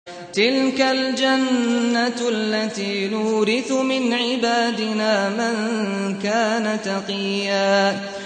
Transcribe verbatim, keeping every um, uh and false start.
تِلْكَ الْجَنَّةُ الَّتِي نُورِثُ مِنْ عِبَادِنَا مَن كَانَ تَقِيًّا